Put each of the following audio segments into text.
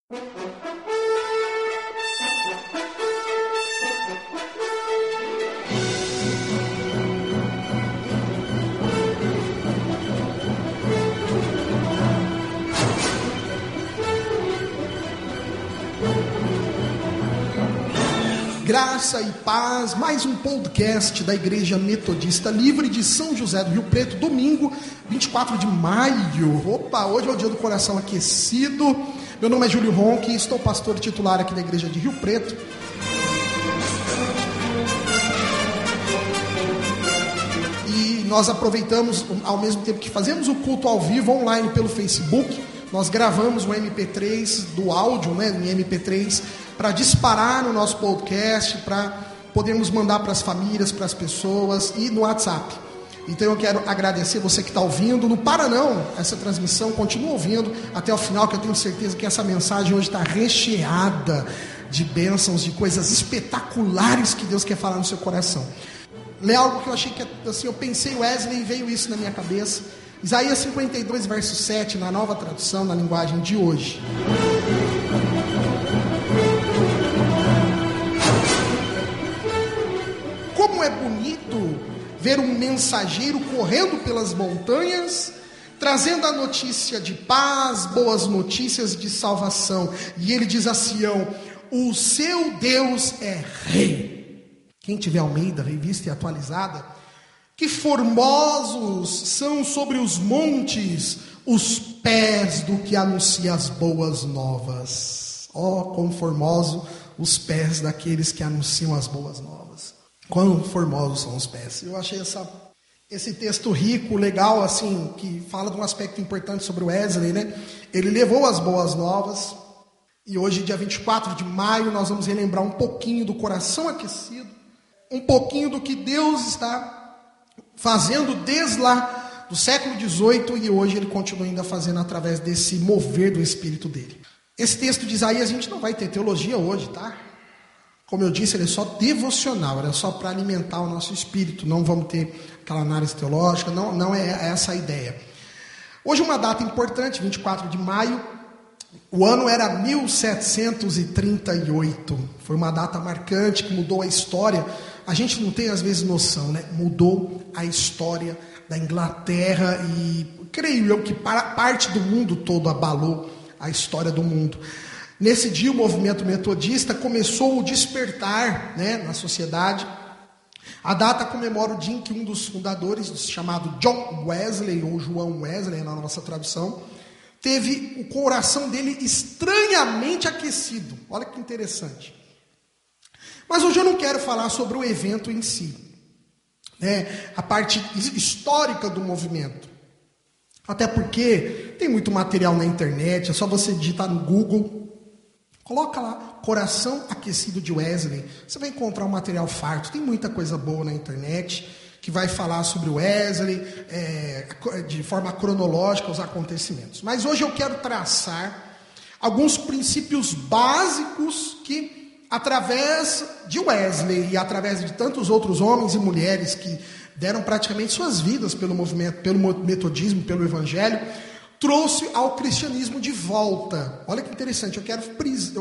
Graça e paz, mais um podcast da Igreja Metodista Livre de São José do Rio Preto, domingo, 24 de maio. Opa, hoje é o dia do coração aquecido. Meu nome é Júlio Ronque, estou pastor titular aqui da Igreja de Rio Preto. E nós aproveitamos, ao mesmo tempo que fazemos o culto ao vivo, online pelo Facebook, nós gravamos um MP3 do áudio, em MP3, para disparar no nosso podcast, para podermos mandar para as famílias, para as pessoas e no WhatsApp. Então eu quero agradecer você que está ouvindo. Não para não, essa transmissão, continua ouvindo até o final, que eu tenho certeza que essa mensagem hoje está recheada de bênçãos, de coisas espetaculares que Deus quer falar no seu coração. Lê algo que eu achei que, assim, eu pensei Wesley e veio isso na minha cabeça. Isaías 52, verso 7, na nova tradução, na linguagem de hoje. Como é bonito ver um mensageiro correndo pelas montanhas, trazendo a notícia de paz, boas notícias de salvação. E ele diz a Sião: o seu Deus é rei. Quem tiver Almeida, revista e atualizada: que formosos são sobre os montes os pés do que anuncia as boas novas. Oh, quão formosos os pés daqueles que anunciam as boas novas. Quão formosos são os pés. Eu achei esse texto rico, legal, assim, que fala de um aspecto importante sobre o Wesley, Ele levou as boas novas, e hoje, dia 24 de maio, nós vamos relembrar um pouquinho do coração aquecido, um pouquinho do que Deus está fazendo desde lá do século XVIII, e hoje ele continua ainda fazendo através desse mover do Espírito dele. Esse texto de Isaías, a gente não vai ter teologia hoje, tá? Como eu disse, ele é só devocional, ele é só para alimentar o nosso espírito, não vamos ter aquela análise teológica, não é essa a ideia. Hoje uma data importante, 24 de maio, o ano era 1738, foi uma data marcante que mudou a história. A gente não tem às vezes noção, Mudou a história da Inglaterra e creio eu que parte do mundo todo abalou a história do mundo. Nesse dia o movimento metodista começou a despertar, na sociedade. A data comemora o dia em que um dos fundadores, chamado John Wesley, ou João Wesley na nossa tradução, teve o coração dele estranhamente aquecido. Olha que interessante. Mas hoje eu não quero falar sobre o evento em si, a parte histórica do movimento. Até porque tem muito material na internet, é só você digitar no Google, coloca lá, coração aquecido de Wesley, você vai encontrar um material farto. Tem muita coisa boa na internet que vai falar sobre Wesley, de forma cronológica, os acontecimentos. Mas hoje eu quero traçar alguns princípios básicos que, através de Wesley e através de tantos outros homens e mulheres que deram praticamente suas vidas pelo movimento, pelo metodismo, pelo evangelho, trouxe ao cristianismo de volta. Olha que interessante, eu quero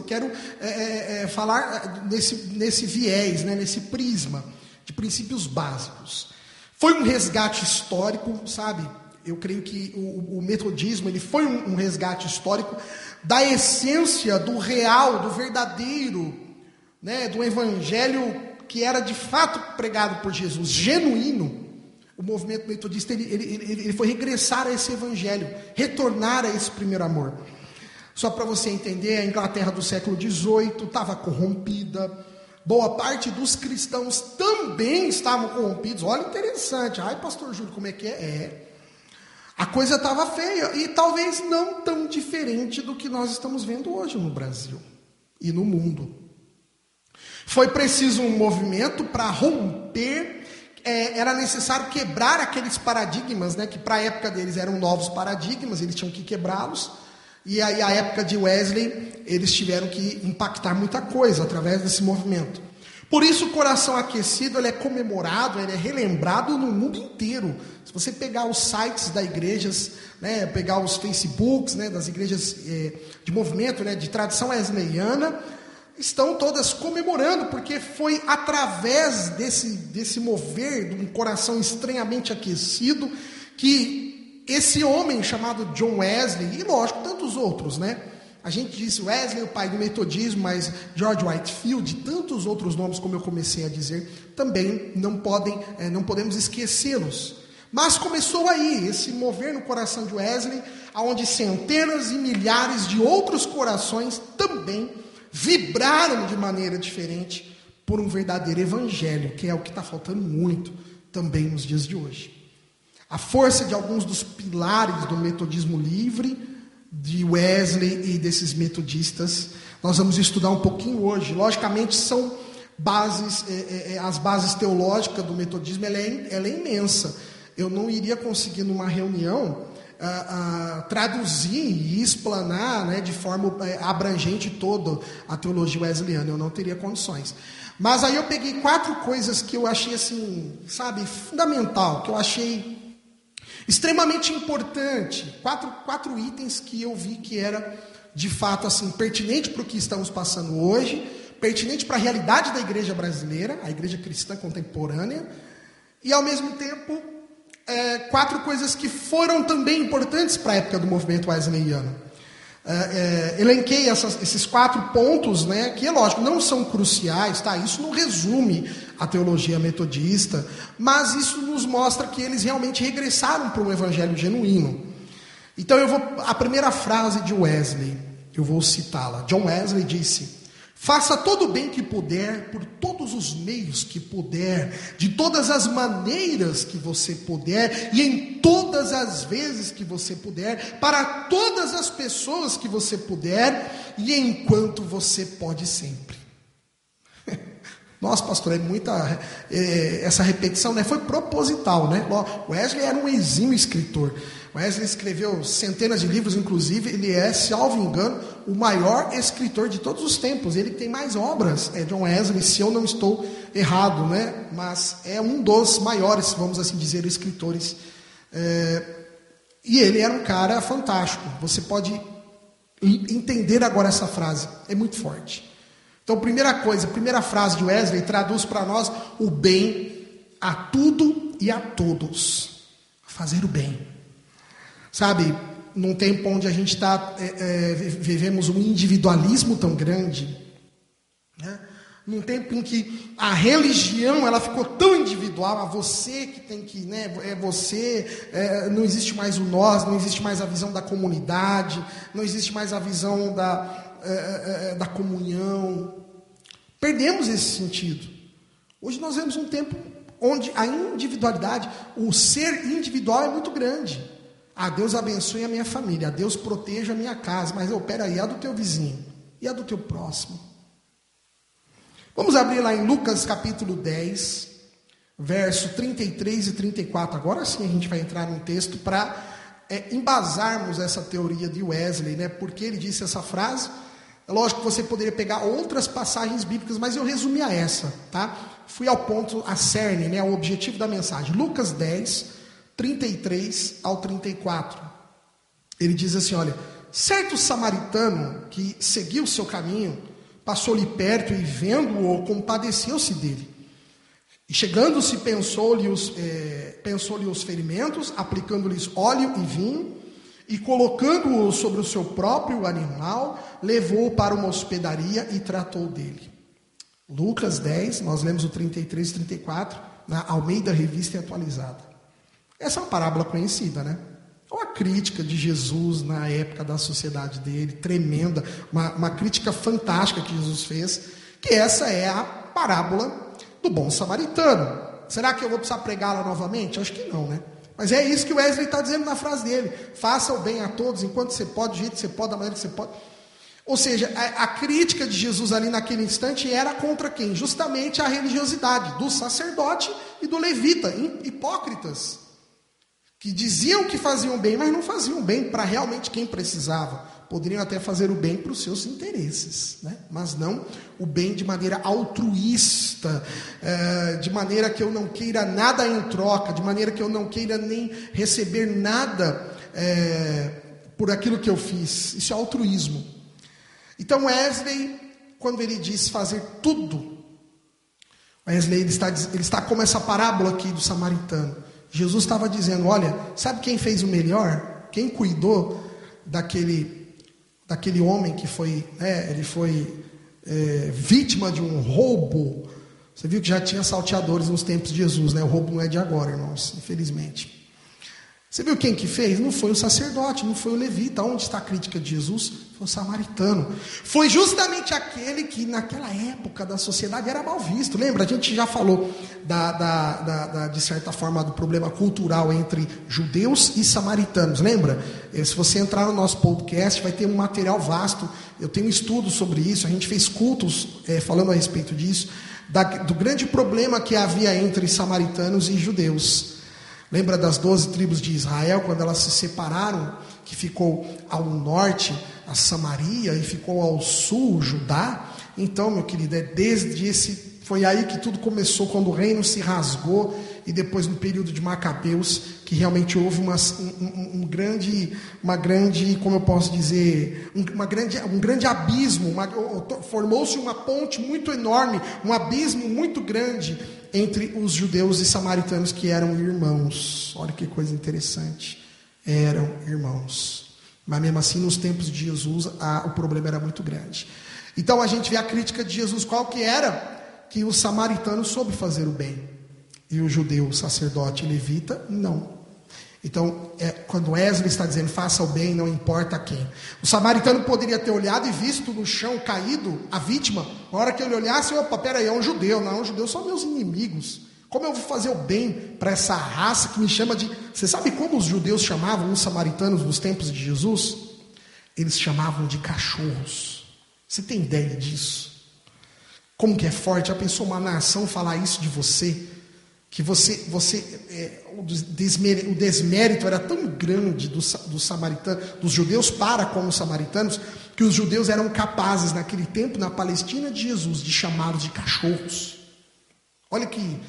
falar nesse viés, nesse prisma de princípios básicos. Foi um resgate histórico, sabe? Eu creio que o metodismo ele foi um resgate histórico da essência do real, do verdadeiro, do evangelho que era de fato pregado por Jesus, genuíno. O movimento metodista ele foi regressar a esse evangelho, retornar a esse primeiro amor. Só para você entender, a Inglaterra do século XVIII estava corrompida, boa parte dos cristãos também estavam corrompidos. Olha, interessante. Ai, pastor Júlio, como é que é? A coisa estava feia, e talvez não tão diferente do que nós estamos vendo hoje no Brasil e no mundo. Foi preciso um movimento para romper. Era necessário quebrar aqueles paradigmas, que para a época deles eram novos paradigmas, eles tinham que quebrá-los. E aí, a época de Wesley, eles tiveram que impactar muita coisa através desse movimento. Por isso o coração aquecido ele é comemorado, ele é relembrado no mundo inteiro. Se você pegar os sites das igrejas, né, pegar os Facebooks, né, das igrejas de movimento, né, de tradição wesleyana, estão todas comemorando, porque foi através desse mover de um coração estranhamente aquecido que esse homem chamado John Wesley, e lógico, tantos outros, né? A gente disse Wesley, o pai do metodismo, mas George Whitefield, tantos outros nomes, como eu comecei a dizer, também não podemos esquecê-los. Mas começou aí, esse mover no coração de Wesley, onde centenas e milhares de outros corações também vibraram de maneira diferente por um verdadeiro evangelho, que é o que está faltando muito também nos dias de hoje. A força de alguns dos pilares do metodismo livre, de Wesley e desses metodistas, nós vamos estudar um pouquinho hoje. Logicamente são bases, as bases teológicas do metodismo, ela é imensa. Eu não iria conseguir numa reunião traduzir e explanar, né, de forma abrangente toda a teologia wesleyana, eu não teria condições. Mas aí eu peguei 4 coisas que eu achei assim, sabe, fundamental, que eu achei extremamente importante, 4 itens que eu vi que era, de fato, assim, pertinente para o que estamos passando hoje, pertinente para a realidade da igreja brasileira, a igreja cristã contemporânea, e, ao mesmo tempo, 4 coisas que foram também importantes para a época do movimento wesleyano. Elenquei esses 4 pontos, né, que, é lógico, não são cruciais, tá? Isso não resume a teologia metodista, mas isso nos mostra que eles realmente regressaram para um evangelho genuíno. Então, a primeira frase de Wesley, eu vou citá-la. John Wesley disse: faça todo o bem que puder, por todos os meios que puder, de todas as maneiras que você puder, e em todas as vezes que você puder, para todas as pessoas que você puder, e enquanto você pode sempre. Nossa, pastor, é muita... essa repetição, né, foi proposital, né? Wesley era um exímio escritor. Wesley escreveu centenas de livros, inclusive, ele é, salvo engano, o maior escritor de todos os tempos. Ele tem mais obras, John Wesley, se eu não estou errado, né? Mas é um dos maiores, vamos assim dizer, escritores. E ele era um cara fantástico. Você pode entender agora essa frase, é muito forte. Então, primeira frase de Wesley traduz para nós o bem a tudo e a todos. Fazer o bem. Sabe, num tempo onde a gente vivemos um individualismo tão grande, né? Num tempo em que a religião ela ficou tão individual, você que tem que, né, não existe mais o nós, não existe mais a visão da comunidade, não existe mais a visão da comunhão. Perdemos esse sentido. Hoje nós vemos um tempo onde a individualidade, o ser individual é muito grande. Deus abençoe a minha família, Deus proteja a minha casa, mas peraí, a do teu vizinho e a do teu próximo. Vamos abrir lá em Lucas capítulo 10, verso 33 e 34. Agora sim a gente vai entrar num texto para embasarmos essa teoria de Wesley, né? Porque ele disse essa frase. É lógico que você poderia pegar outras passagens bíblicas, mas eu resumi a essa, tá? Fui ao ponto, a cerne, né? O objetivo da mensagem. Lucas 10, 33 ao 34. Ele diz assim, olha: certo samaritano que seguiu o seu caminho, passou-lhe perto e vendo-o, compadeceu-se dele. E chegando-se, pensou-lhe os ferimentos, aplicando-lhes óleo e vinho, e colocando-o sobre o seu próprio animal, levou-o para uma hospedaria e tratou dele. Lucas 10, nós lemos o 33 e 34, na Almeida Revista e Atualizada. Essa é uma parábola conhecida, né? É uma crítica de Jesus na época da sociedade dele, tremenda, uma crítica fantástica que Jesus fez, que essa é a parábola do bom samaritano. Será que eu vou precisar pregá-la novamente? Acho que não, né? Mas é isso que o Wesley está dizendo na frase dele. Faça o bem a todos, enquanto você pode, do jeito que você pode, da maneira que você pode. Ou seja, a crítica de Jesus ali naquele instante era contra quem? Justamente a religiosidade do sacerdote e do levita, hipócritas, que diziam que faziam bem, mas não faziam bem para realmente quem precisava, poderiam até fazer o bem para os seus interesses, né? Mas não o bem de maneira altruísta, de maneira que eu não queira nada em troca, de maneira que eu não queira nem receber nada por aquilo que eu fiz. Isso é altruísmo. Então Wesley, quando ele diz fazer tudo, Wesley ele está como essa parábola aqui do samaritano. Jesus estava dizendo, olha, sabe quem fez o melhor? Quem cuidou daquele homem que foi, ele foi vítima de um roubo. Você viu que já tinha salteadores nos tempos de Jesus, né? O roubo não é de agora, irmãos, infelizmente. Você viu quem que fez? Não foi o sacerdote, não foi o levita. Onde está a crítica de Jesus? Foi o samaritano. Foi justamente aquele que naquela época da sociedade era mal visto. Lembra? A gente já falou de certa forma do problema cultural entre judeus e samaritanos. Lembra? Se você entrar no nosso podcast vai ter um material vasto. Eu tenho estudos sobre isso. A gente fez cultos falando a respeito disso. Do grande problema que havia entre samaritanos e judeus. Lembra das 12 tribos de Israel, quando elas se separaram, que ficou ao norte a Samaria e ficou ao sul Judá? Então, meu querido, foi aí que tudo começou, quando o reino se rasgou, e depois no período de Macabeus, que realmente houve um grande, como eu posso dizer, um grande abismo, formou-se uma ponte muito enorme, um abismo muito grande entre os judeus e samaritanos, que eram irmãos. Olha que coisa interessante, eram irmãos, mas mesmo assim nos tempos de Jesus o problema era muito grande. Então a gente vê a crítica de Jesus, qual que era? Que o samaritano soube fazer o bem, e o judeu, o sacerdote levita, não. Então, quando Wesley está dizendo, faça o bem, não importa quem. O samaritano poderia ter olhado e visto no chão caído a vítima. Na hora que ele olhasse, opa, peraí, é um judeu. Não, um judeu são meus inimigos. Como eu vou fazer o bem para essa raça que me chama de... Você sabe como os judeus chamavam os samaritanos nos tempos de Jesus? Eles chamavam de cachorros. Você tem ideia disso? Como que é forte? Já pensou uma nação falar isso de você? Que o desmérito era tão grande dos samaritanos, dos judeus para com os samaritanos, que os judeus eram capazes, naquele tempo, na Palestina de Jesus, de chamá-los de cachorros. Olha que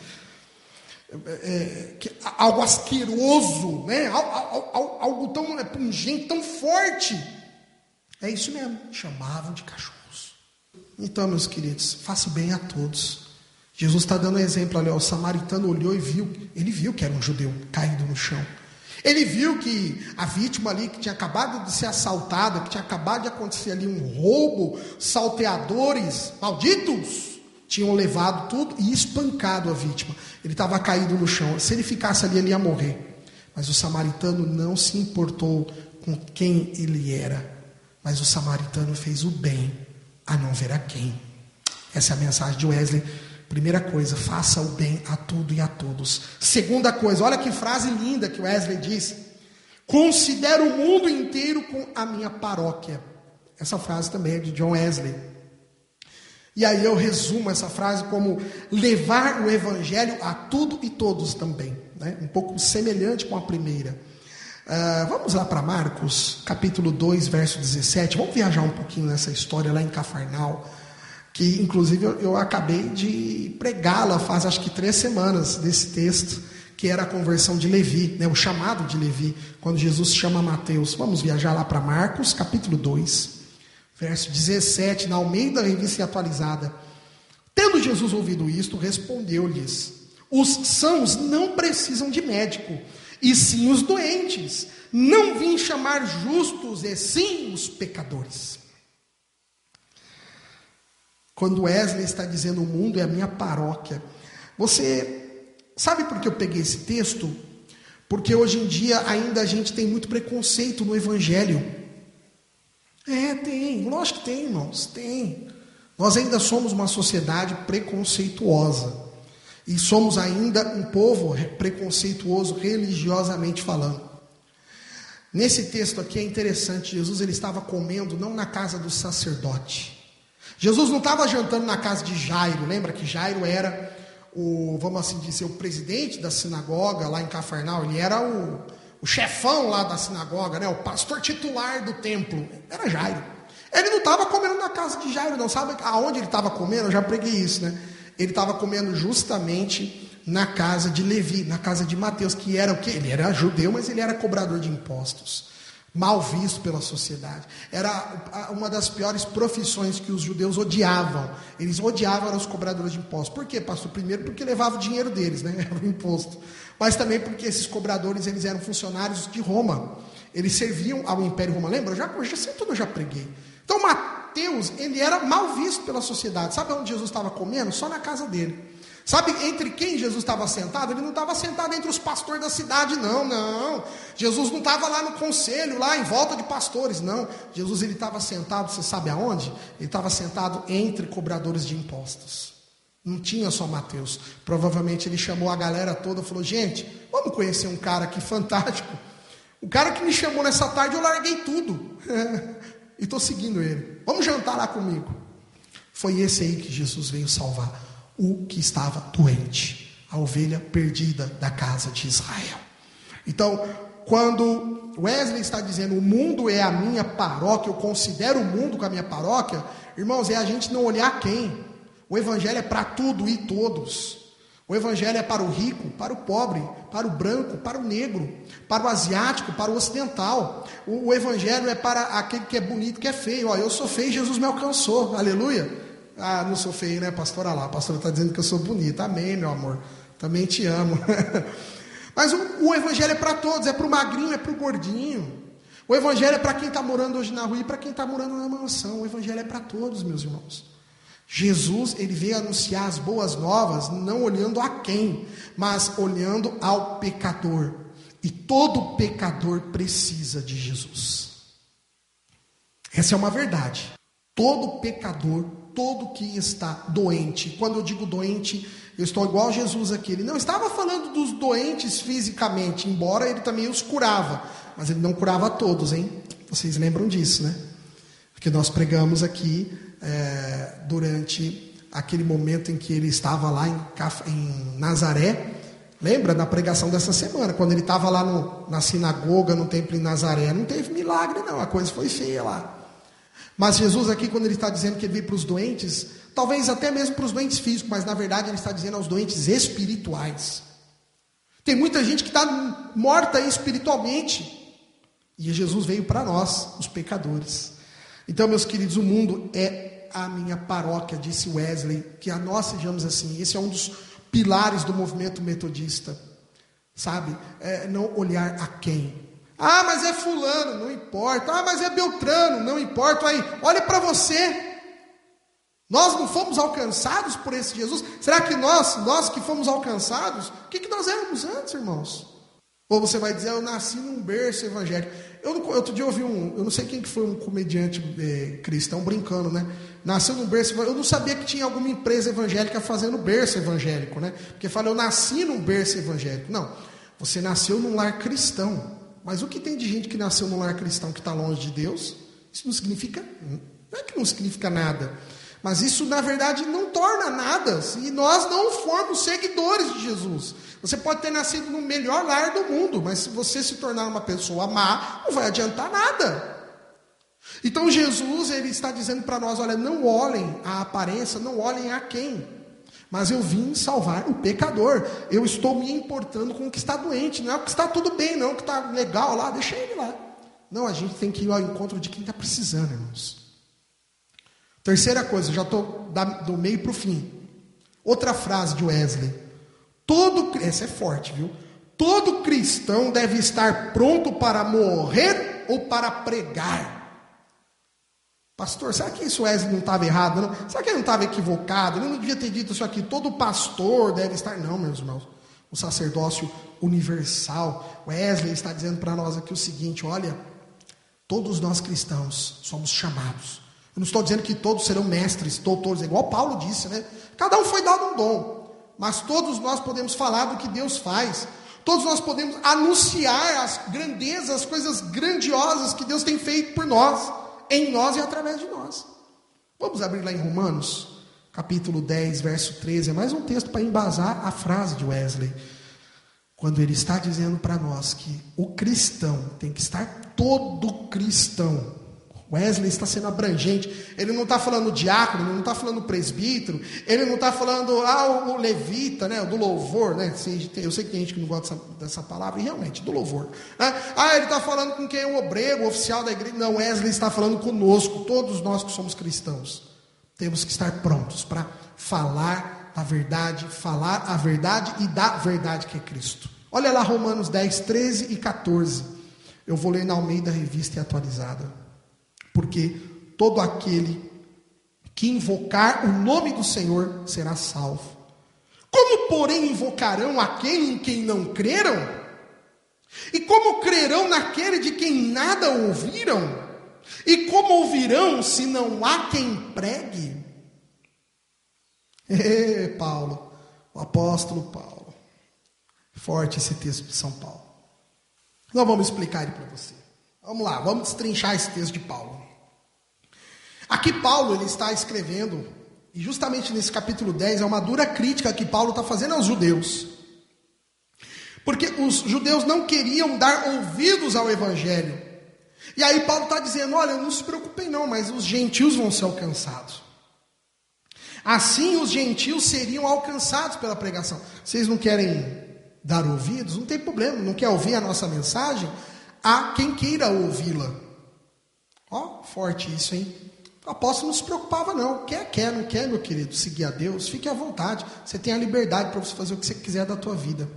algo asqueroso, né? Algo tão pungente, tão forte. É isso mesmo, chamavam de cachorros. Então, meus queridos, faça o bem a todos. Jesus está dando um exemplo, olha, o samaritano olhou e viu, ele viu que era um judeu caído no chão. Ele viu que a vítima ali, que tinha acabado de ser assaltada, que tinha acabado de acontecer ali um roubo, salteadores malditos, tinham levado tudo e espancado a vítima. Ele estava caído no chão, se ele ficasse ali, ele ia morrer. Mas o samaritano não se importou com quem ele era, mas o samaritano fez o bem, a não ver a quem. Essa é a mensagem de Wesley. Primeira coisa, faça o bem a tudo e a todos. Segunda coisa, olha que frase linda que Wesley diz: considero o mundo inteiro com a minha paróquia. Essa frase também é de John Wesley. E aí eu resumo essa frase como levar o evangelho a tudo e todos também, né? Um pouco semelhante com a primeira. Vamos lá para Marcos, capítulo 2, verso 17. Vamos viajar um pouquinho nessa história lá em Cafarnaum, que inclusive eu acabei de pregá-la faz acho que 3 semanas, desse texto, que era a conversão de Levi, né, o chamado de Levi, quando Jesus chama Mateus. Vamos viajar lá para Marcos, capítulo 2, verso 17, na Almeida Revista Atualizada. Tendo Jesus ouvido isto, respondeu-lhes: os sãos não precisam de médico, e sim os doentes. Não vim chamar justos, e sim os pecadores. Quando Wesley está dizendo o mundo é a minha paróquia, você sabe por que eu peguei esse texto? Porque hoje em dia ainda a gente tem muito preconceito no evangelho. Tem, lógico que tem, irmãos, tem. Nós ainda somos uma sociedade preconceituosa. E somos ainda um povo preconceituoso religiosamente falando. Nesse texto aqui é interessante, Jesus ele estava comendo não na casa do sacerdote. Jesus não estava jantando na casa de Jairo. Lembra que Jairo era vamos assim dizer, o presidente da sinagoga lá em Cafarnaum. Ele era o chefão lá da sinagoga, né, o pastor titular do templo, era Jairo. Ele não estava comendo na casa de Jairo, não. Sabe aonde ele estava comendo? Eu já preguei isso, né? Ele estava comendo justamente na casa de Levi, na casa de Mateus, que era o quê? Ele era judeu, mas ele era cobrador de impostos. Mal visto pela sociedade. Era uma das piores profissões que os judeus odiavam. Eles odiavam os cobradores de impostos. Por quê, pastor? Primeiro porque levava o dinheiro deles, né? Era o imposto. Mas também porque esses cobradores, eles eram funcionários de Roma. Eles serviam ao Império Romano. Lembra? Eu já preguei. Então Mateus, ele era mal visto pela sociedade. Sabe onde Jesus estava comendo? Só na casa dele. Sabe entre quem Jesus estava sentado? Ele não estava sentado entre os pastores da cidade, não. Jesus não estava lá no conselho, lá em volta de pastores, não. Jesus, ele estava sentado, você sabe aonde? Ele estava sentado entre cobradores de impostos. Não tinha só Mateus. Provavelmente ele chamou a galera toda e falou, gente, vamos conhecer um cara aqui fantástico. O cara que me chamou nessa tarde, eu larguei tudo. E estou seguindo ele. Vamos jantar lá comigo. Foi esse aí que Jesus veio salvar. O que estava doente, a ovelha perdida da casa de Israel. Então, quando Wesley está dizendo, o mundo é a minha paróquia, eu considero o mundo como a minha paróquia, irmãos, é a gente não olhar quem. O evangelho é para tudo e todos. O evangelho é para o rico, para o pobre, para o branco, para o negro, para o asiático, para o ocidental. O evangelho é para aquele que é bonito, que é feio. Ó, eu sou feio, Jesus me alcançou, aleluia. Ah, não sou feio, né, pastora lá? A pastora está dizendo que eu sou bonita. Amém, meu amor. Também te amo. Mas o evangelho é para todos. É para o magrinho, é para o gordinho. O evangelho é para quem está morando hoje na rua e para quem está morando na mansão. O evangelho é para todos, meus irmãos. Jesus, ele veio anunciar as boas novas, não olhando a quem, mas olhando ao pecador. E todo pecador precisa de Jesus. Essa é uma verdade. Todo pecador, todo que está doente. Quando eu digo doente, eu estou igual a Jesus aqui. Ele não estava falando dos doentes fisicamente, embora ele também os curava. Mas ele não curava todos, hein? Vocês lembram disso, né? Porque nós pregamos aqui durante aquele momento em que ele estava lá em Nazaré. Lembra da pregação dessa semana? Quando ele estava lá na sinagoga, no templo em Nazaré. Não teve milagre, não. A coisa foi feia lá. Mas Jesus aqui, quando ele está dizendo que ele veio para os doentes, talvez até mesmo para os doentes físicos, mas na verdade ele está dizendo aos doentes espirituais. Tem muita gente que está morta espiritualmente. E Jesus veio para nós, os pecadores. Então, meus queridos, o mundo é a minha paróquia, disse Wesley, que a nós sejamos assim. Esse é um dos pilares do movimento metodista. Sabe? Não olhar a quem. Ah, mas é fulano, não importa. Ah, mas é Beltrano, não importa. Aí, olha para você. Nós não fomos alcançados por esse Jesus? Será que nós que fomos alcançados, o que nós éramos antes, irmãos? Ou você vai dizer, eu nasci num berço evangélico. Outro dia eu ouvi eu não sei quem que foi um comediante cristão brincando, né? Nasceu num berço evangélico. Eu não sabia que tinha alguma empresa evangélica fazendo berço evangélico, né? Porque fala, eu nasci num berço evangélico. Não, você nasceu num lar cristão. Mas o que tem de gente que nasceu num lar cristão que está longe de Deus? Isso não significa, não é que não significa nada, mas isso na verdade não torna nada se nós não formos seguidores de Jesus. Você pode ter nascido no melhor lar do mundo, mas se você se tornar uma pessoa má, não vai adiantar nada. Então Jesus, ele está dizendo para nós, olha, não olhem a aparência, não olhem a quem. Mas eu vim salvar o pecador. Eu estou me importando com o que está doente. Não é o que está tudo bem, não. O que está legal lá, deixa ele lá. Não, a gente tem que ir ao encontro de quem está precisando, irmãos. Terceira coisa, já estou do meio para o fim. Outra frase de Wesley. Essa é forte, viu? Todo cristão deve estar pronto para morrer ou para pregar. Pastor, será que isso Wesley não estava errado? Não? Será que ele não estava equivocado? Ele não devia ter dito isso aqui. Todo pastor deve estar... Não, meus irmãos. O sacerdócio universal. Wesley está dizendo para nós aqui o seguinte, olha, todos nós cristãos somos chamados. Eu não estou dizendo que todos serão mestres, doutores, igual Paulo disse, né? Cada um foi dado um dom. Mas todos nós podemos falar do que Deus faz. Todos nós podemos anunciar as grandezas, as coisas grandiosas que Deus tem feito por nós. Em nós e através de nós. Vamos abrir lá em quando ele está dizendo para nós que o cristão tem que estar todo cristão. Wesley está sendo abrangente. Ele não está falando diácono, ele não está falando presbítero, ele não está falando o levita, né, do louvor, né? Eu sei que tem gente que não gosta dessa palavra, e realmente, do louvor, né? Ele está falando com quem é o obreiro, o oficial da igreja. Não, Wesley está falando conosco, todos nós que somos cristãos. Temos que estar prontos para falar a verdade e da verdade que é Cristo. Olha lá Romanos 10, 13 e 14. Eu vou ler na Almeida Revista e Atualizada. Porque todo aquele que invocar o nome do Senhor será salvo. Como, porém, invocarão aquele em quem não creram? E como crerão naquele de quem nada ouviram? E como ouvirão se não há quem pregue? Paulo, o apóstolo Paulo. Forte esse texto de São Paulo. Nós vamos explicar ele para você. Vamos lá, vamos destrinchar esse texto de Paulo. Aqui Paulo ele está escrevendo, e justamente nesse capítulo 10, é uma dura crítica que Paulo está fazendo aos judeus. Porque os judeus não queriam dar ouvidos ao evangelho. E aí Paulo está dizendo, olha, não se preocupem não, mas os gentios vão ser alcançados. Assim os gentios seriam alcançados pela pregação. Vocês não querem dar ouvidos? Não tem problema, não quer ouvir a nossa mensagem? Há quem queira ouvi-la. Forte isso, hein? O apóstolo não se preocupava não. Quer, não quer, meu querido, seguir a Deus, fique à vontade. Você tem a liberdade para você fazer o que você quiser da tua vida.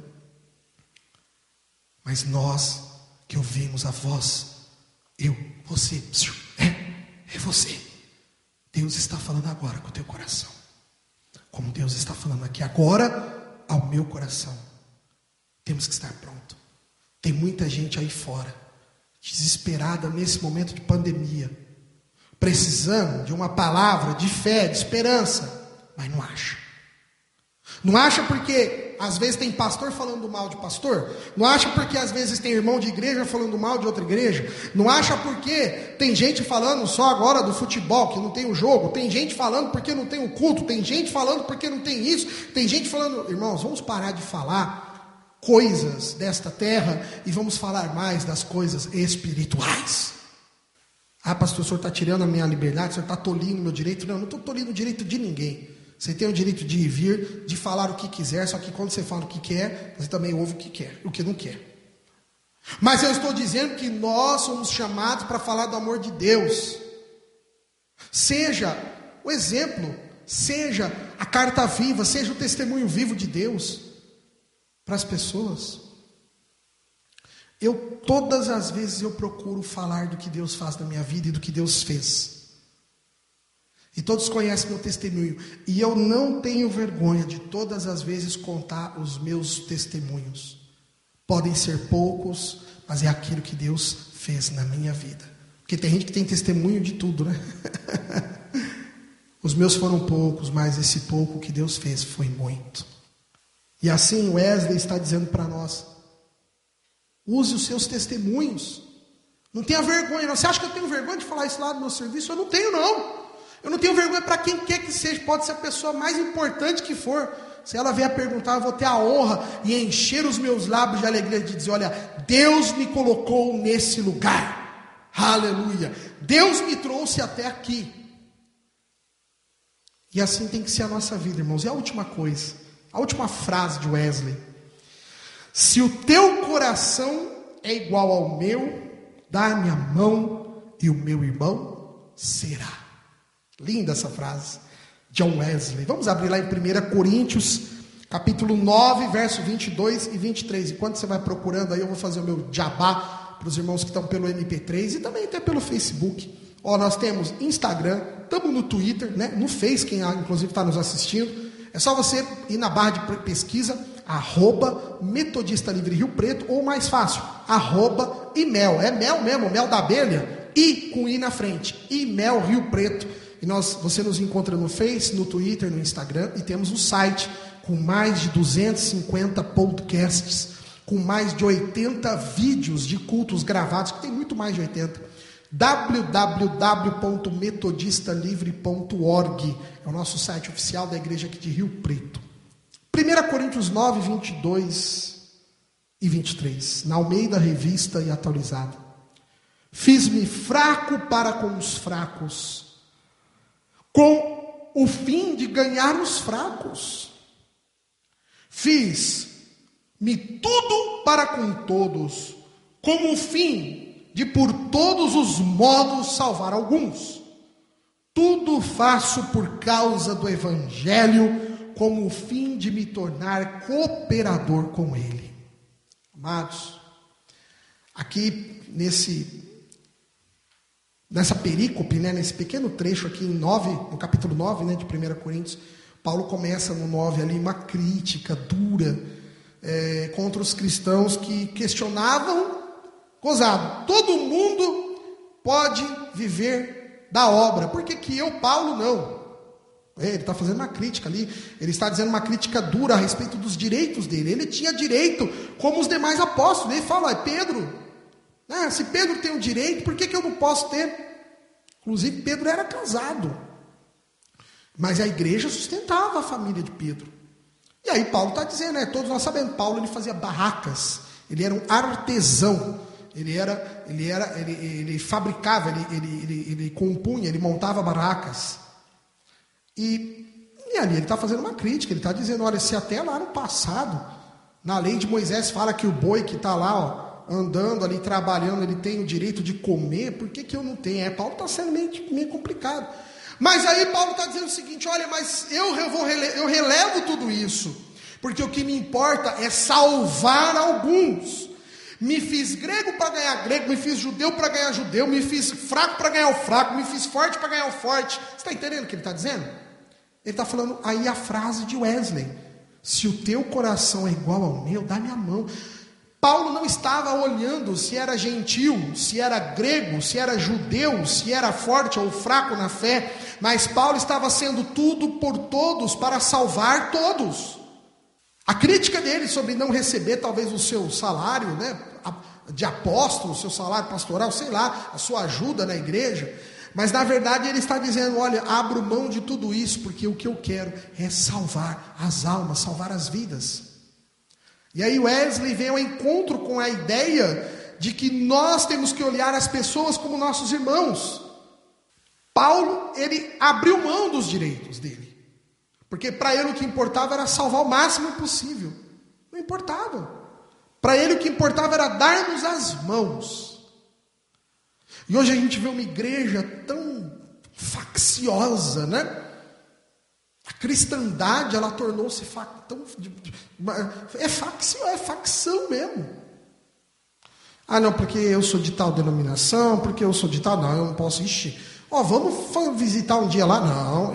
Mas nós que ouvimos a voz, eu, você, é você. Deus está falando agora com o teu coração. Como Deus está falando aqui agora ao meu coração. Temos que estar pronto. Tem muita gente aí fora, desesperada nesse momento de pandemia, precisando de uma palavra de fé, de esperança, mas não acha. Não acha porque às vezes tem pastor falando mal de pastor. Não acha porque às vezes tem irmão de igreja falando mal de outra igreja. Não acha porque tem gente falando só agora do futebol, que não tem o jogo. Tem gente falando porque não tem o culto. Tem gente falando porque não tem isso. Tem gente falando... Irmãos, vamos parar de falar coisas desta terra e vamos falar mais das coisas espirituais. Pastor, o senhor está tirando a minha liberdade, o senhor está tolindo o meu direito. Não, eu não estou tolindo o direito de ninguém. Você tem o direito de ir vir, de falar o que quiser, só que quando você fala o que quer, você também ouve o que quer, o que não quer. Mas eu estou dizendo que nós somos chamados para falar do amor de Deus. Seja o exemplo, seja a carta viva, seja o testemunho vivo de Deus para as pessoas. Todas as vezes eu procuro falar do que Deus faz na minha vida e do que Deus fez. E todos conhecem meu testemunho. E eu não tenho vergonha de todas as vezes contar os meus testemunhos. Podem ser poucos, mas é aquilo que Deus fez na minha vida. Porque tem gente que tem testemunho de tudo, né? Os meus foram poucos, mas esse pouco que Deus fez foi muito. E assim Wesley está dizendo para nós: use os seus testemunhos. Não tenha vergonha, não. Você acha que eu tenho vergonha de falar isso lá no meu serviço? Eu não tenho, não. Eu não tenho vergonha para quem quer que seja. Pode ser a pessoa mais importante que for. Se ela vier perguntar, eu vou ter a honra e encher os meus lábios de alegria de dizer: olha, Deus me colocou nesse lugar. Aleluia. Deus me trouxe até aqui. E assim tem que ser a nossa vida, irmãos. E a última coisa, a última frase de Wesley: se o teu coração é igual ao meu, dá-me a mão e o meu irmão será. Linda essa frase, John Wesley. Vamos abrir lá em 1 Coríntios, capítulo 9, verso 22 e 23. Enquanto você vai procurando aí, eu vou fazer o meu jabá para os irmãos que estão pelo MP3 e também até pelo Facebook. Nós temos Instagram, estamos no Twitter, né? No Face, quem inclusive está nos assistindo. É só você ir na barra de pesquisa, @Metodista Livre Rio Preto, ou mais fácil, @imel. É mel mesmo, mel da abelha, e com i na frente, imel Rio Preto. E você nos encontra no Face, no Twitter, no Instagram, e temos um site com mais de 250 podcasts, com mais de 80 vídeos de cultos gravados, que tem muito mais de 80. www.metodistalivre.org é o nosso site oficial da igreja aqui de Rio Preto. 1 Coríntios 9, 22 e 23, na Almeida Revista e Atualizada. Fiz-me fraco para com os fracos, com o fim de ganhar os fracos. Fiz-me tudo para com todos, com o fim de por todos os modos salvar alguns. Tudo faço por causa do Evangelho, com o fim de me tornar cooperador com ele. Amados, aqui nessa perícope, nesse pequeno trecho aqui no capítulo 9, de 1 Coríntios, Paulo começa no 9 ali uma crítica dura contra os cristãos que questionavam, gozado, todo mundo pode viver da obra, por que eu, Paulo, não? Ele está fazendo uma crítica ali, ele está dizendo uma crítica dura a respeito dos direitos dele. Ele tinha direito como os demais apóstolos. Ele fala, Pedro, se Pedro tem um direito, por que eu não posso ter? Inclusive Pedro era casado, mas a igreja sustentava a família de Pedro. E aí Paulo está dizendo, todos nós sabemos, Paulo ele fazia barracas, ele era um artesão, ele fabricava, ele compunha, ele montava barracas. E ali ele está fazendo uma crítica, ele está dizendo, olha, se até lá no passado, na lei de Moisés fala que o boi que está lá, andando ali, trabalhando, ele tem o direito de comer, por que eu não tenho? Paulo está sendo meio complicado. Mas aí Paulo está dizendo o seguinte, olha, mas eu relevo tudo isso, porque o que me importa é salvar alguns. Me fiz grego para ganhar grego, me fiz judeu para ganhar judeu, me fiz fraco para ganhar o fraco, me fiz forte para ganhar o forte. Você está entendendo o que ele está dizendo? Ele está falando aí a frase de Wesley, se o teu coração é igual ao meu, dá-me a mão. Paulo não estava olhando se era gentil, se era grego, se era judeu, se era forte ou fraco na fé, mas Paulo estava sendo tudo por todos para salvar todos. A crítica dele sobre não receber talvez o seu salário, de apóstolo, o seu salário pastoral, sei lá, a sua ajuda na igreja, mas na verdade ele está dizendo, olha, abro mão de tudo isso, porque o que eu quero é salvar as almas, salvar as vidas. E aí Wesley vem ao encontro com a ideia de que nós temos que olhar as pessoas como nossos irmãos. Paulo, ele abriu mão dos direitos dele, porque para ele o que importava era salvar o máximo possível. Não importava. Para ele o que importava era dar-nos as mãos. E hoje a gente vê uma igreja tão facciosa, A cristandade, ela tornou-se é facção mesmo. Não, porque eu sou de tal denominação, porque eu sou de tal, não, eu não posso, vamos visitar um dia lá, não,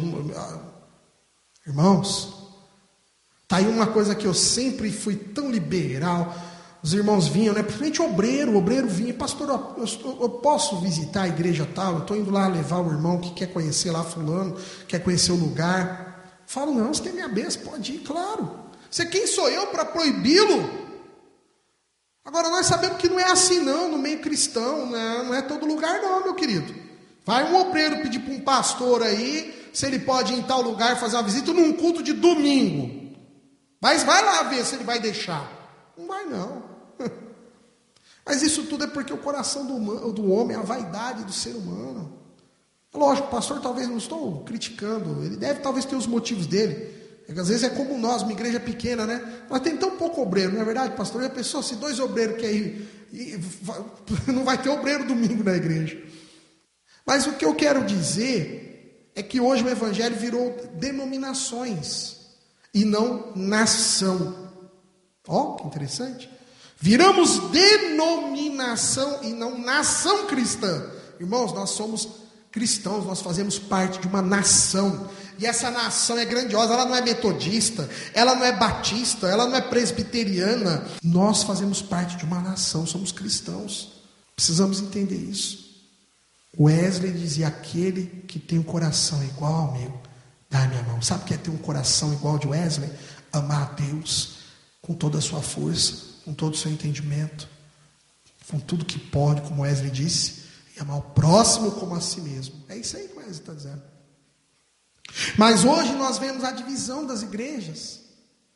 irmãos, tá aí uma coisa que eu sempre fui tão liberal, os irmãos vinham, principalmente o obreiro vinha, pastor, eu posso visitar a igreja tal, eu estou indo lá levar o irmão que quer conhecer lá fulano, quer conhecer o lugar. Falo, não, você tem minha bênção, pode ir, claro. Quem sou eu para proibi-lo? Agora nós sabemos que não é assim não, no meio cristão, não é todo lugar não, meu querido. Vai um obreiro pedir para um pastor aí, se ele pode ir em tal lugar fazer uma visita num culto de domingo. Mas vai lá ver se ele vai deixar. Não vai não. Mas isso tudo é porque o coração do homem, a vaidade do ser humano. Lógico, o pastor talvez não estou criticando, ele deve talvez ter os motivos dele. Às vezes é como nós, uma igreja pequena, Nós temos tão pouco obreiro, não é verdade, pastor? Já pensou, se 2 obreiros querem ir, não vai ter obreiro domingo na igreja. Mas o que eu quero dizer é que hoje o evangelho virou denominações e não nação. Que interessante. Viramos denominação e não nação cristã. Irmãos, nós somos cristãos, nós fazemos parte de uma nação. E essa nação é grandiosa, ela não é metodista, ela não é batista, ela não é presbiteriana. Nós fazemos parte de uma nação, somos cristãos. Precisamos entender isso. Wesley dizia, aquele que tem um coração igual ao meu, dá-me a mão. Sabe o que é ter um coração igual ao de Wesley? Amar a Deus com toda a sua força, com todo o seu entendimento, com tudo que pode, como Wesley disse, e amar o próximo como a si mesmo. É isso aí que Wesley está dizendo. Mas hoje nós vemos a divisão das igrejas.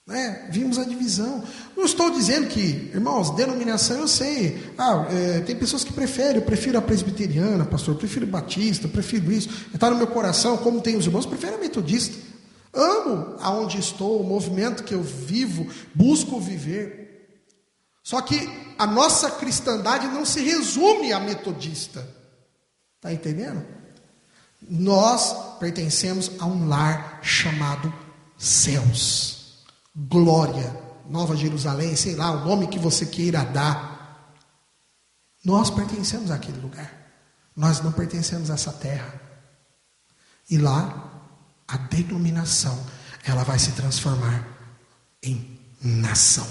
Vimos a divisão. Não estou dizendo que, irmãos, denominação eu sei. Tem pessoas que preferem, eu prefiro a presbiteriana, pastor, eu prefiro batista, eu prefiro isso. Está no meu coração, como tem os irmãos, eu prefiro a metodista. Amo aonde estou, o movimento que eu vivo, busco viver. Só que a nossa cristandade não se resume a metodista. Está entendendo? Nós pertencemos a um lar chamado céus. Glória, Nova Jerusalém, sei lá, o nome que você queira dar. Nós pertencemos àquele lugar. Nós não pertencemos a essa terra. E lá, a denominação, ela vai se transformar em nação.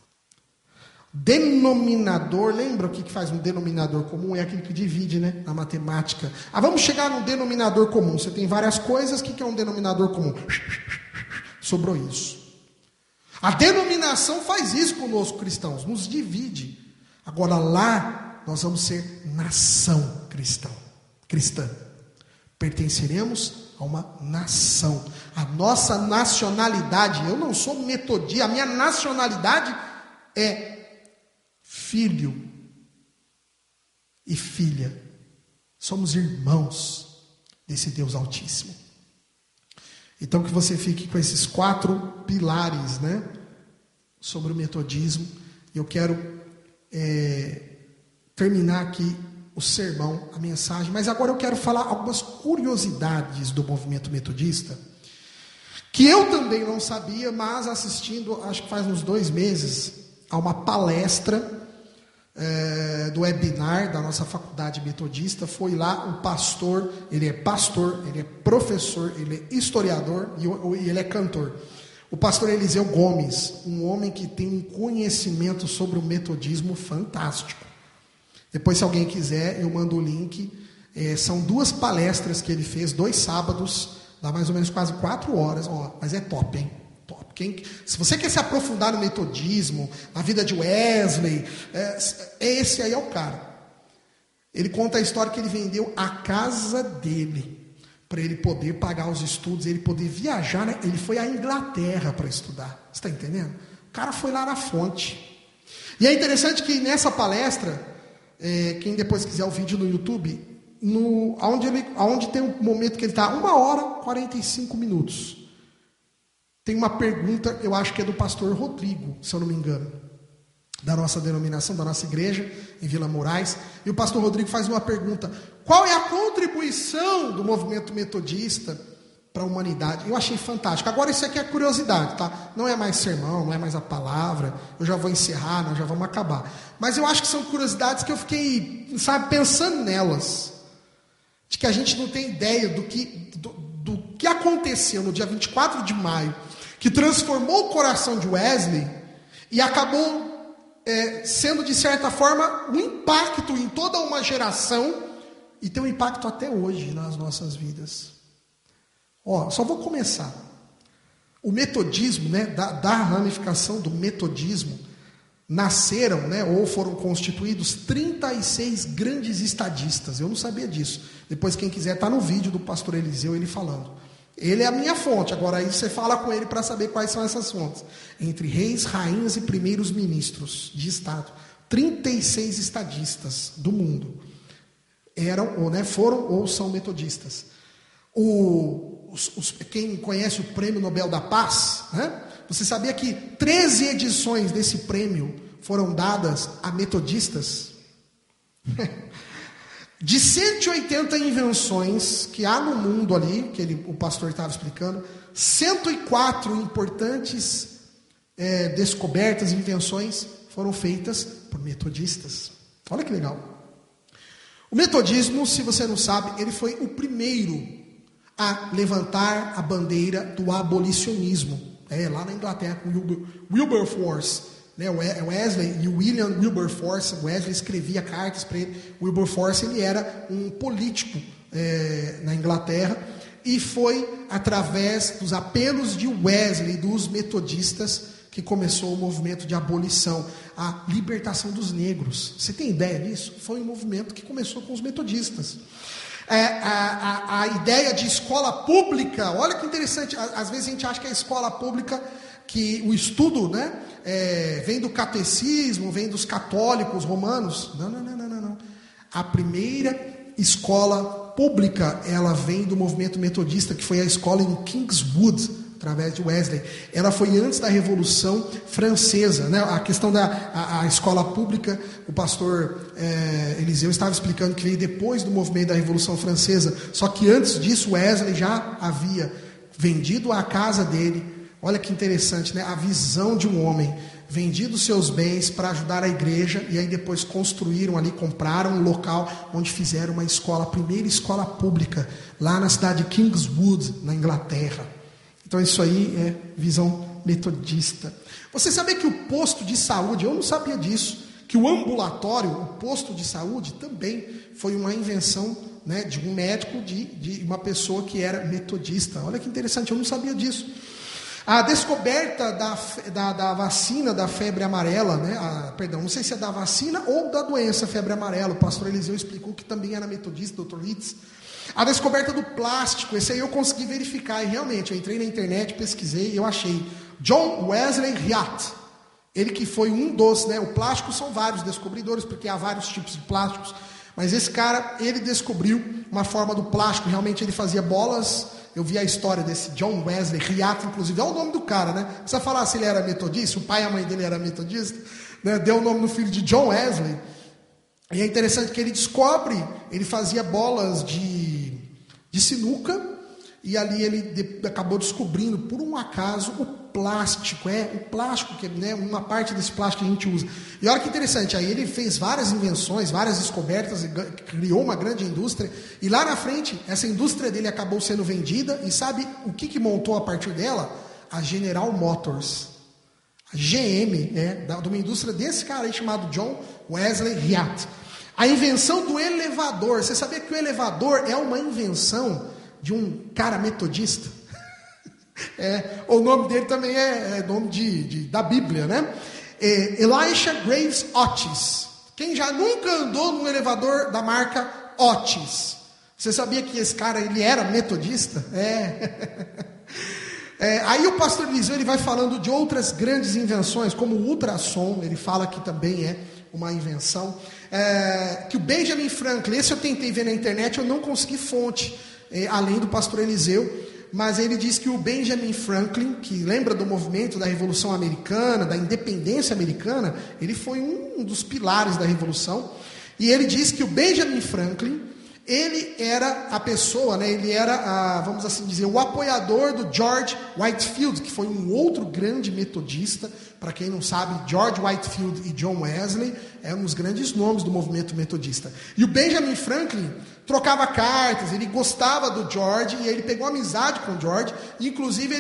Denominador, lembra o que faz um denominador comum? É aquilo que divide, né? Na matemática. Vamos chegar num denominador comum. Você tem várias coisas, o que é um denominador comum? Sobrou isso. A denominação faz isso conosco, cristãos, nos divide. Agora lá, nós vamos ser nação cristã. Pertenceremos a uma nação. A nossa nacionalidade, eu não sou metodista, a minha nacionalidade é filho e filha. Somos irmãos desse Deus Altíssimo. Então que você fique com esses 4 pilares, né, sobre o metodismo. Eu quero terminar aqui o sermão, a mensagem, mas agora eu quero falar algumas curiosidades do movimento metodista, que eu também não sabia, mas assistindo, acho que faz uns 2 meses, a uma palestra do webinar da nossa faculdade metodista. Foi lá um pastor, ele é professor, ele é historiador e ele é cantor. O pastor Eliseu Gomes, um homem que tem um conhecimento sobre o metodismo fantástico. Depois, se alguém quiser, eu mando o link. São 2 palestras que ele fez, 2 sábados, dá mais ou menos quase 4 horas. Mas é top, hein? Se você quer se aprofundar no metodismo, na vida de Wesley, esse aí é o cara. Ele conta a história que ele vendeu a casa dele para ele poder pagar os estudos, ele poder viajar, né? Ele foi à Inglaterra para estudar. Você está entendendo? O cara foi lá na fonte. E é interessante que nessa palestra, quem depois quiser o vídeo no YouTube, aonde tem um momento que ele está 1h e 45 minutos. Tem uma pergunta, eu acho que é do pastor Rodrigo, se eu não me engano, da nossa denominação, da nossa igreja, em Vila Moraes. E o pastor Rodrigo faz uma pergunta: qual é a contribuição do movimento metodista para a humanidade? Eu achei fantástico. Agora isso aqui é curiosidade, tá? Não é mais sermão, não é mais a palavra. Eu já vou encerrar, nós já vamos acabar. Mas eu acho que são curiosidades que eu fiquei, pensando nelas. De que a gente não tem ideia do que aconteceu no dia 24 de maio, que transformou o coração de Wesley e acabou sendo, de certa forma, um impacto em toda uma geração e tem um impacto até hoje nas nossas vidas. Só vou começar. O metodismo, né, da ramificação do metodismo, nasceram, né, ou foram constituídos 36 grandes estadistas. Eu não sabia disso. Depois, quem quiser, está no vídeo do pastor Eliseu, ele falando. Ele é a minha fonte. Agora aí você fala com ele para saber quais são essas fontes. Entre reis, rainhas e primeiros ministros de Estado. 36 estadistas do mundo foram ou são metodistas. Quem conhece o Prêmio Nobel da Paz, né? Você sabia que 13 edições desse prêmio foram dadas a metodistas? De 180 invenções que há no mundo ali, que o pastor estava explicando, 104 importantes descobertas, invenções, foram feitas por metodistas. Olha que legal. O metodismo, se você não sabe, ele foi o primeiro a levantar a bandeira do abolicionismo. Lá na Inglaterra, com Wilberforce. Wesley e William Wilberforce. Wesley escrevia cartas para ele. Wilberforce, ele era um político na Inglaterra. E foi através dos apelos de Wesley, dos metodistas, que começou o movimento de abolição, a libertação dos negros. Você tem ideia disso? Foi um movimento que começou com os metodistas. A ideia de escola pública, olha que interessante, às vezes a gente acha que a escola pública que o estudo, né, vem do catecismo, vem dos católicos romanos. Não. A primeira escola pública, ela vem do movimento metodista, que foi a escola em Kingswood, através de Wesley. Ela foi antes da Revolução Francesa, né? A questão da escola pública, o pastor Eliseu estava explicando que veio depois do movimento da Revolução Francesa, só que antes disso Wesley já havia vendido a casa dele. Olha que interessante, né? A visão de um homem, vendido seus bens para ajudar a igreja, e aí depois construíram ali, compraram um local onde fizeram uma escola, a primeira escola pública, lá na cidade de Kingswood, na Inglaterra. Então isso aí é visão metodista. Você sabia que o posto de saúde, eu não sabia disso, que o ambulatório, o posto de saúde, também foi uma invenção, né, de um médico, de uma pessoa que era metodista. Olha que interessante, eu não sabia disso. A descoberta da vacina da febre amarela, né? Não sei se é da vacina ou da doença febre amarela. O pastor Eliseu explicou que também era metodista, Dr. Litz. A descoberta do plástico, esse aí eu consegui verificar, e realmente, eu entrei na internet, pesquisei e eu achei. John Wesley Hyatt, ele que foi um dos, né? O plástico são vários descobridores, porque há vários tipos de plásticos, mas esse cara, ele descobriu uma forma do plástico, realmente ele fazia bolas. Eu vi a história desse John Wesley Hyatt, inclusive, é o nome do cara, né? Precisa falar se ele era metodista, o pai e a mãe dele eram metodistas, né? Deu o nome do filho de John Wesley. E é interessante que ele descobre, ele fazia bolas de sinuca, e ali ele acabou descobrindo, por um acaso, o plástico, que, né, uma parte desse plástico que a gente usa. E olha que interessante, aí ele fez várias invenções, várias descobertas, criou uma grande indústria, e lá na frente, essa indústria dele acabou sendo vendida, e sabe o que montou a partir dela? A General Motors, a GM, né, de uma indústria desse cara aí chamado John Wesley Hyatt. A invenção do elevador, você sabia que o elevador é uma invenção de um cara metodista? O nome dele também é nome da Bíblia, né? Elisha Graves Otis. Quem já nunca andou num elevador da marca Otis? Você sabia que esse cara, ele era metodista? Aí o pastor Eliseu, ele vai falando de outras grandes invenções, como o ultrassom, ele fala que também é uma invenção. Que o Benjamin Franklin, esse eu tentei ver na internet, eu não consegui fonte, além do pastor Eliseu, mas ele diz que o Benjamin Franklin, que lembra do movimento da Revolução Americana, da independência americana, ele foi um dos pilares da Revolução, e ele diz que o Benjamin Franklin, ele era a pessoa, né, ele era, vamos assim dizer, o apoiador do George Whitefield, que foi um outro grande metodista. Para quem não sabe, George Whitefield e John Wesley eram os grandes nomes do movimento metodista. E o Benjamin Franklin trocava cartas, ele gostava do George, e ele pegou amizade com o George, inclusive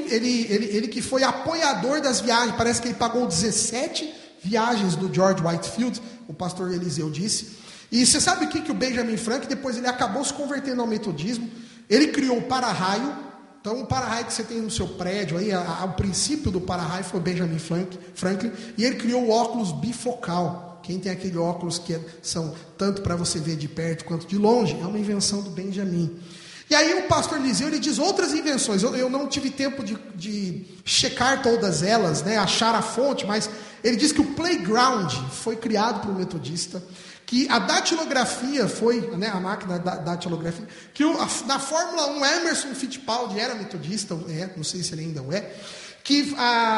ele que foi apoiador das viagens, parece que ele pagou 17 viagens do George Whitefield, o pastor Eliseu disse. E você sabe o que o Benjamin Franklin, depois ele acabou se convertendo ao metodismo, ele criou o para-raio. Então o para-raio que você tem no seu prédio, aí, o princípio do para-raio foi o Benjamin Franklin, e ele criou o óculos bifocal. Quem tem aquele óculos que são tanto para você ver de perto quanto de longe, é uma invenção do Benjamin. E aí o pastor Eliseu, ele diz outras invenções. Eu não tive tempo de checar todas elas, né, achar a fonte, mas ele diz que o playground foi criado por um metodista, que a datilografia foi, né, a máquina da datilografia, que na Fórmula 1 Emerson Fittipaldi era metodista, não sei se ele ainda é, que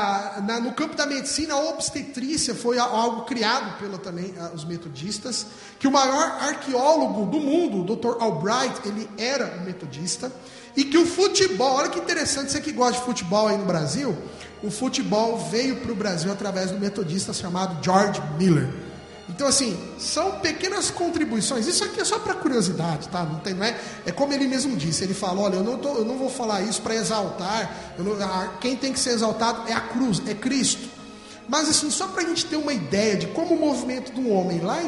no campo da medicina a obstetrícia foi algo criado também os metodistas, que o maior arqueólogo do mundo, o Dr. Albright, ele era um metodista, e que o futebol, olha que interessante, você que gosta de futebol aí no Brasil, o futebol veio para o Brasil através do metodista chamado George Miller. Então, assim, são pequenas contribuições. Isso aqui é só para curiosidade, tá? Não é? É como ele mesmo disse. Ele fala, olha, eu não vou falar isso para exaltar. Quem tem que ser exaltado é a cruz, é Cristo. Mas, assim, só para a gente ter uma ideia de como o movimento do homem, lá em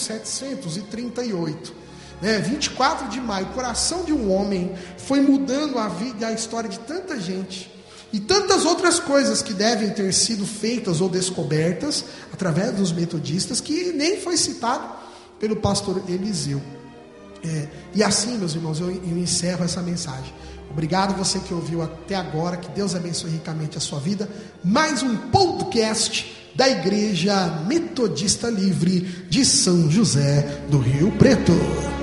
1738, né, 24 de maio, o coração de um homem foi mudando a vida e a história de tanta gente. E tantas outras coisas que devem ter sido feitas ou descobertas através dos metodistas, que nem foi citado pelo pastor Eliseu. E assim, meus irmãos, eu encerro essa mensagem. Obrigado você que ouviu até agora, que Deus abençoe ricamente a sua vida. Mais um podcast da Igreja Metodista Livre de São José do Rio Preto.